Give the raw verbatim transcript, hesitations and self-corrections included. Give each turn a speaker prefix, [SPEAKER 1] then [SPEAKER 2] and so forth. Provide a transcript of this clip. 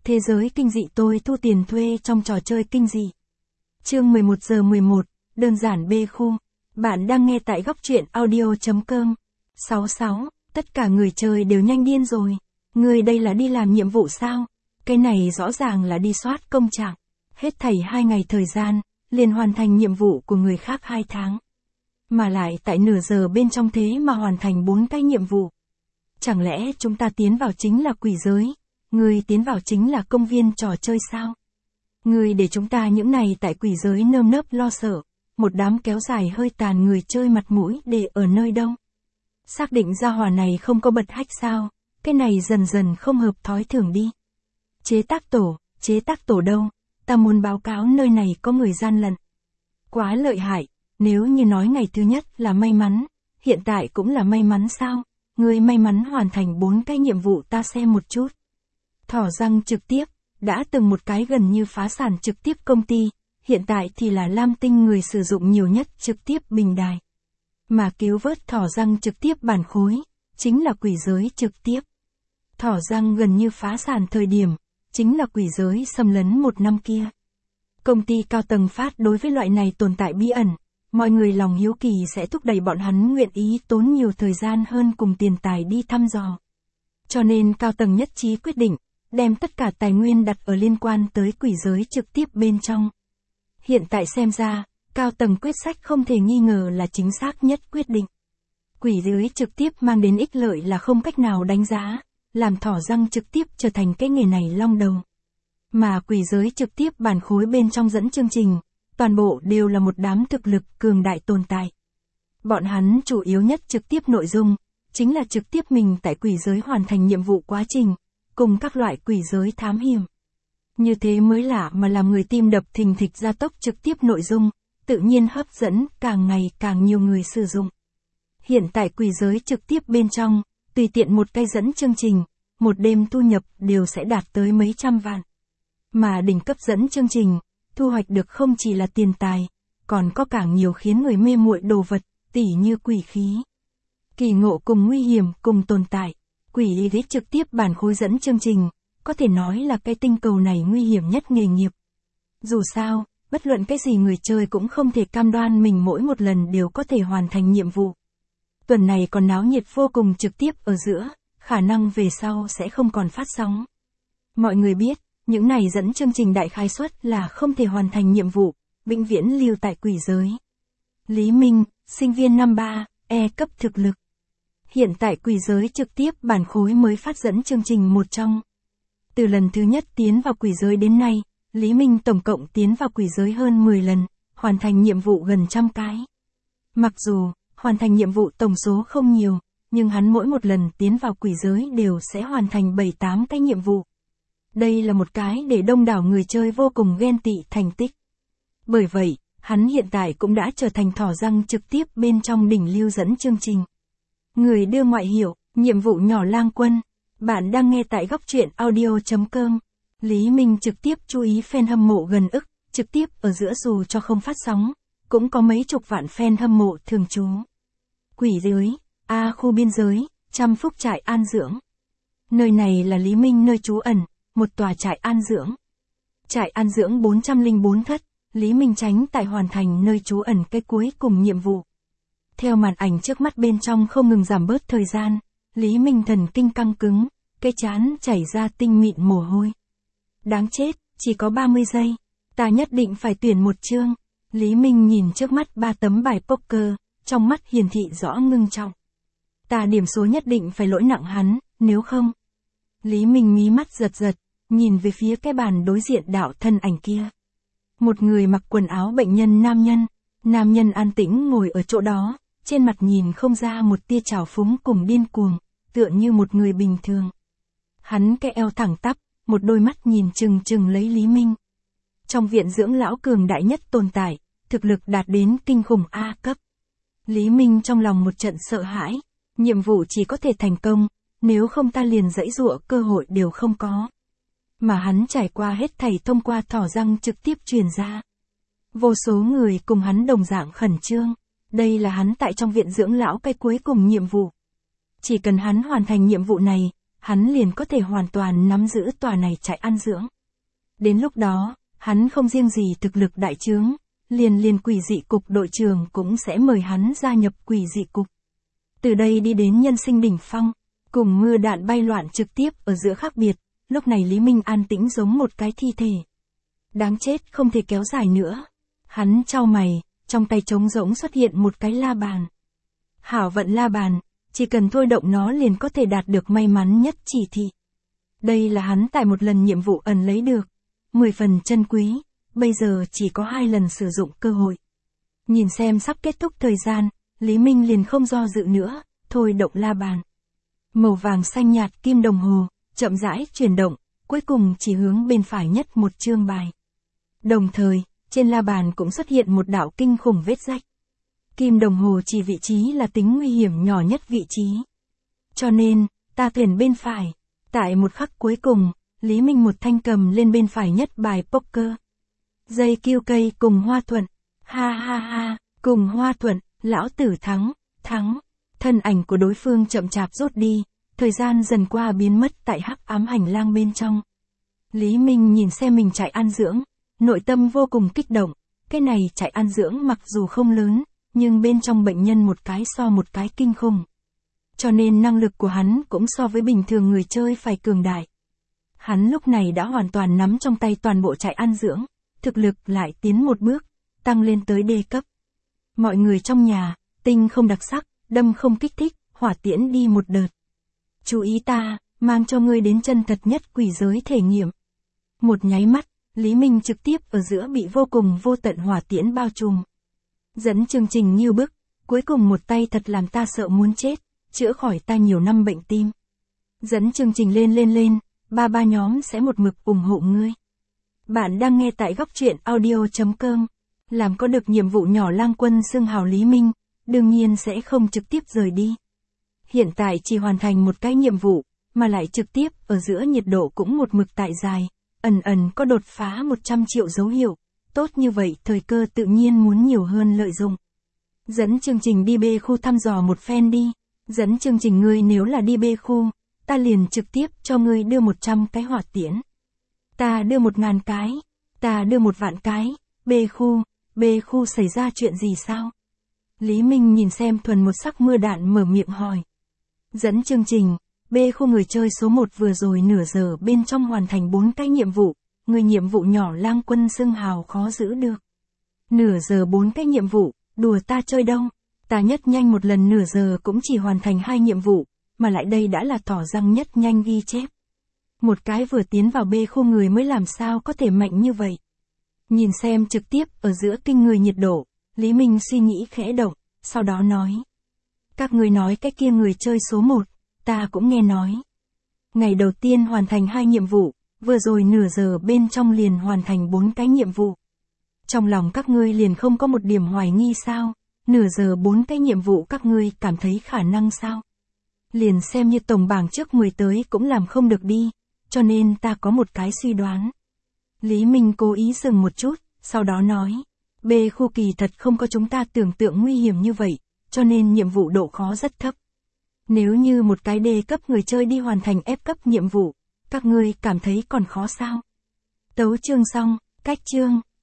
[SPEAKER 1] Thế giới kinh dị tôi thu tiền thuê trong trò chơi kinh dị. Chương mười một giờ mười một, đơn giản bê khu. Bạn đang nghe tại góc truyện audio.com. sáu mươi sáu, tất cả người chơi đều nhanh điên rồi. Người đây là đi làm nhiệm vụ sao? Cái này rõ ràng là đi soát công trạng. Hết thảy hai ngày thời gian, liền hoàn thành nhiệm vụ của người khác hai tháng. Mà lại tại nửa giờ bên trong thế mà hoàn thành bốn cái nhiệm vụ. Chẳng lẽ chúng ta tiến vào chính là quỷ giới? Người tiến vào chính là công viên trò chơi sao? Người để chúng ta những này tại quỷ giới nơm nớp lo sợ, một đám kéo dài hơi tàn người chơi mặt mũi để ở nơi đâu? Xác định gia hỏa này không có bật hack sao? Cái này dần dần không hợp thói thường đi. Chế tác tổ, chế tác tổ đâu? Ta muốn báo cáo nơi này có người gian lận. Quá lợi hại, nếu như nói ngày thứ nhất là may mắn, hiện tại cũng là may mắn sao? Người may mắn hoàn thành bốn cái nhiệm vụ ta xem một chút. Thỏ răng trực tiếp, đã từng một cái gần như phá sản trực tiếp công ty, hiện tại thì là Lam Tinh người sử dụng nhiều nhất trực tiếp bình đài. Mà cứu vớt thỏ răng trực tiếp bản khối, chính là quỷ giới trực tiếp. Thỏ răng gần như phá sản thời điểm, chính là quỷ giới xâm lấn một năm kia. Công ty cao tầng phát đối với loại này tồn tại bí ẩn, mọi người lòng hiếu kỳ sẽ thúc đẩy bọn hắn nguyện ý tốn nhiều thời gian hơn cùng tiền tài đi thăm dò. Cho nên cao tầng nhất trí quyết định, đem tất cả tài nguyên đặt ở liên quan tới quỷ giới trực tiếp bên trong. Hiện tại xem ra, cao tầng quyết sách không thể nghi ngờ là chính xác nhất quyết định. Quỷ giới trực tiếp mang đến ích lợi là không cách nào đánh giá, làm thỏ răng trực tiếp trở thành cái nghề này long đầu. Mà quỷ giới trực tiếp bản khối bên trong dẫn chương trình, toàn bộ đều là một đám thực lực cường đại tồn tại. Bọn hắn chủ yếu nhất trực tiếp nội dung, chính là trực tiếp mình tại quỷ giới hoàn thành nhiệm vụ quá trình, cùng các loại quỷ giới thám hiểm. Như thế mới lạ mà làm người tim đập thình thịch gia tốc trực tiếp nội dung, tự nhiên hấp dẫn càng ngày càng nhiều người sử dụng. Hiện tại quỷ giới trực tiếp bên trong, tùy tiện một cái dẫn chương trình, một đêm thu nhập đều sẽ đạt tới mấy trăm vạn. Mà đỉnh cấp dẫn chương trình, thu hoạch được không chỉ là tiền tài, còn có càng nhiều khiến người mê muội đồ vật, tỉ như quỷ khí. Kỳ ngộ cùng nguy hiểm cùng tồn tại, quỷ lý trực tiếp bản khối dẫn chương trình, có thể nói là cái tinh cầu này nguy hiểm nhất nghề nghiệp. Dù sao, bất luận cái gì người chơi cũng không thể cam đoan mình mỗi một lần đều có thể hoàn thành nhiệm vụ. Tuần này còn náo nhiệt vô cùng trực tiếp ở giữa, khả năng về sau sẽ không còn phát sóng. Mọi người biết, những này dẫn chương trình đại khái suất là không thể hoàn thành nhiệm vụ, vĩnh viễn lưu tại quỷ giới. Lý Minh, sinh viên năm ba, E cấp thực lực. Hiện tại quỷ giới trực tiếp bản khối mới phát dẫn chương trình một trong. Từ lần thứ nhất tiến vào quỷ giới đến nay, Lý Minh tổng cộng tiến vào quỷ giới hơn mười lần, hoàn thành nhiệm vụ gần trăm cái. Mặc dù, hoàn thành nhiệm vụ tổng số không nhiều, nhưng hắn mỗi một lần tiến vào quỷ giới đều sẽ hoàn thành bảy tám cái nhiệm vụ. Đây là một cái để đông đảo người chơi vô cùng ghen tị thành tích. Bởi vậy, hắn hiện tại cũng đã trở thành thỏ răng trực tiếp bên trong đỉnh lưu dẫn chương trình. Người đưa ngoại hiệu, nhiệm vụ nhỏ lang quân. Bạn đang nghe tại góc truyện audio.com. Lý Minh trực tiếp chú ý fan hâm mộ gần ức, trực tiếp ở giữa dù cho không phát sóng, cũng có mấy chục vạn fan hâm mộ thường trú. Quỷ giới, A khu biên giới, Trăm Phúc trại an dưỡng. Nơi này là Lý Minh nơi trú ẩn, một tòa trại an dưỡng. Trại an dưỡng bốn trăm lẻ bốn thất, Lý Minh tránh tại hoàn thành nơi trú ẩn cái cuối cùng nhiệm vụ. Theo màn ảnh trước mắt bên trong không ngừng giảm bớt thời gian, Lý Minh thần kinh căng cứng, cái trán chảy ra tinh mịn mồ hôi. Đáng chết, chỉ có ba mươi giây, ta nhất định phải tuyển một chương. Lý Minh nhìn trước mắt ba tấm bài poker, trong mắt hiển thị rõ ngưng trọng. Ta điểm số nhất định phải lỗi nặng hắn, nếu không. Lý Minh mí mắt giật giật, nhìn về phía cái bàn đối diện đạo thân ảnh kia. Một người mặc quần áo bệnh nhân nam nhân, nam nhân an tĩnh ngồi ở chỗ đó, trên mặt nhìn không ra một tia trào phúng cùng điên cuồng, tựa như một người bình thường. Hắn cái eo thẳng tắp, một đôi mắt nhìn chừng chừng lấy Lý Minh. Trong viện dưỡng lão cường đại nhất tồn tại, thực lực đạt đến kinh khủng A cấp. Lý Minh trong lòng một trận sợ hãi, nhiệm vụ chỉ có thể thành công, nếu không ta liền giãy giụa cơ hội đều không có. Mà hắn trải qua hết thảy thông qua thỏ răng trực tiếp truyền ra. Vô số người cùng hắn đồng dạng khẩn trương, đây là hắn tại trong viện dưỡng lão cái cuối cùng nhiệm vụ. Chỉ cần hắn hoàn thành nhiệm vụ này, hắn liền có thể hoàn toàn nắm giữ tòa này trại ăn dưỡng. Đến lúc đó, hắn không riêng gì thực lực đại trướng, liền liền quỷ dị cục đội trưởng cũng sẽ mời hắn gia nhập quỷ dị cục. Từ đây đi đến nhân sinh đỉnh phong, cùng mưa đạn bay loạn trực tiếp ở giữa khác biệt, lúc này Lý Minh an tĩnh giống một cái thi thể. Đáng chết, không thể kéo dài nữa. Hắn chau mày, trong tay trống rỗng xuất hiện một cái la bàn. Hảo vận la bàn, chỉ cần thôi động nó liền có thể đạt được may mắn nhất chỉ thị. Đây là hắn tại một lần nhiệm vụ ẩn lấy được, mười phần chân quý, bây giờ chỉ có hai lần sử dụng cơ hội. Nhìn xem sắp kết thúc thời gian, Lý Minh liền không do dự nữa, thôi động la bàn. Màu vàng xanh nhạt kim đồng hồ, chậm rãi chuyển động, cuối cùng chỉ hướng bên phải nhất một chương bài. Đồng thời, trên la bàn cũng xuất hiện một đạo kinh khủng vết rách. Kim đồng hồ chỉ vị trí là tính nguy hiểm nhỏ nhất vị trí. Cho nên, ta tuyển bên phải. Tại một khắc cuối cùng, Lý Minh một thanh cầm lên bên phải nhất bài poker. Dây kiêu cây cùng Hoa Thuận. Ha ha ha, cùng Hoa Thuận, lão tử thắng, thắng. Thân ảnh của đối phương chậm chạp rút đi, thời gian dần qua biến mất tại hắc ám hành lang bên trong. Lý Minh nhìn xem mình chạy ăn dưỡng, nội tâm vô cùng kích động. Cái này chạy ăn dưỡng mặc dù không lớn, nhưng bên trong bệnh nhân một cái so một cái kinh khủng. Cho nên năng lực của hắn cũng so với bình thường người chơi phải cường đại. Hắn lúc này đã hoàn toàn nắm trong tay toàn bộ trại ăn dưỡng, thực lực lại tiến một bước, tăng lên tới D cấp. Mọi người trong nhà, tinh không đặc sắc, đâm không kích thích, hỏa tiễn đi một đợt. Chú ý ta, mang cho ngươi đến chân thật nhất quỷ giới thể nghiệm. Một nháy mắt, Lý Minh trực tiếp ở giữa bị vô cùng vô tận hỏa tiễn bao trùm. Dẫn chương trình như bức, cuối cùng một tay thật làm ta sợ muốn chết, chữa khỏi ta nhiều năm bệnh tim. Dẫn chương trình lên lên lên, ba ba nhóm sẽ một mực ủng hộ ngươi. Bạn đang nghe tại góc truyện audio chấm com. Làm có được nhiệm vụ nhỏ lang quân xưng hào Lý Minh, đương nhiên sẽ không trực tiếp rời đi. Hiện tại chỉ hoàn thành một cái nhiệm vụ, mà lại trực tiếp ở giữa nhiệt độ cũng một mực tại dài, ẩn ẩn có đột phá một trăm triệu dấu hiệu. Tốt như vậy thời cơ tự nhiên muốn nhiều hơn lợi dụng. Dẫn chương trình đi B khu thăm dò một phen đi. Dẫn chương trình ngươi nếu là đi B khu, ta liền trực tiếp cho ngươi đưa một trăm cái hỏa tiễn. Ta đưa một ngàn cái. Ta đưa một vạn cái. B khu, B khu xảy ra chuyện gì sao? Lý Minh nhìn xem thuần một sắc mưa đạn mở miệng hỏi. Dẫn chương trình, B khu người chơi số một vừa rồi nửa giờ bên trong hoàn thành bốn cái nhiệm vụ. Người nhiệm vụ nhỏ lang quân xưng hào khó giữ được. Nửa giờ bốn cái nhiệm vụ, đùa ta chơi đâu. Ta nhất nhanh một lần nửa giờ cũng chỉ hoàn thành hai nhiệm vụ, mà lại đây đã là tỏ răng nhất nhanh ghi chép. Một cái vừa tiến vào B khu người mới làm sao có thể mạnh như vậy. Nhìn xem trực tiếp ở giữa kinh người nhiệt độ, Lý Minh suy nghĩ khẽ động, sau đó nói. Các người nói cái kia người chơi số một, ta cũng nghe nói. Ngày đầu tiên hoàn thành hai nhiệm vụ. Vừa rồi nửa giờ bên trong liền hoàn thành bốn cái nhiệm vụ. Trong lòng các ngươi liền không có một điểm hoài nghi sao? Nửa giờ bốn cái nhiệm vụ các ngươi cảm thấy khả năng sao? Liền xem như tổng bảng trước mười tới cũng làm không được đi, cho nên ta có một cái suy đoán. Lý Minh cố ý dừng một chút, sau đó nói, B khu kỳ thật không có chúng ta tưởng tượng nguy hiểm như vậy, cho nên nhiệm vụ độ khó rất thấp. Nếu như một cái D cấp người chơi đi hoàn thành F cấp nhiệm vụ, các ngươi cảm thấy còn khó sao? Tấu chương xong, cách chương.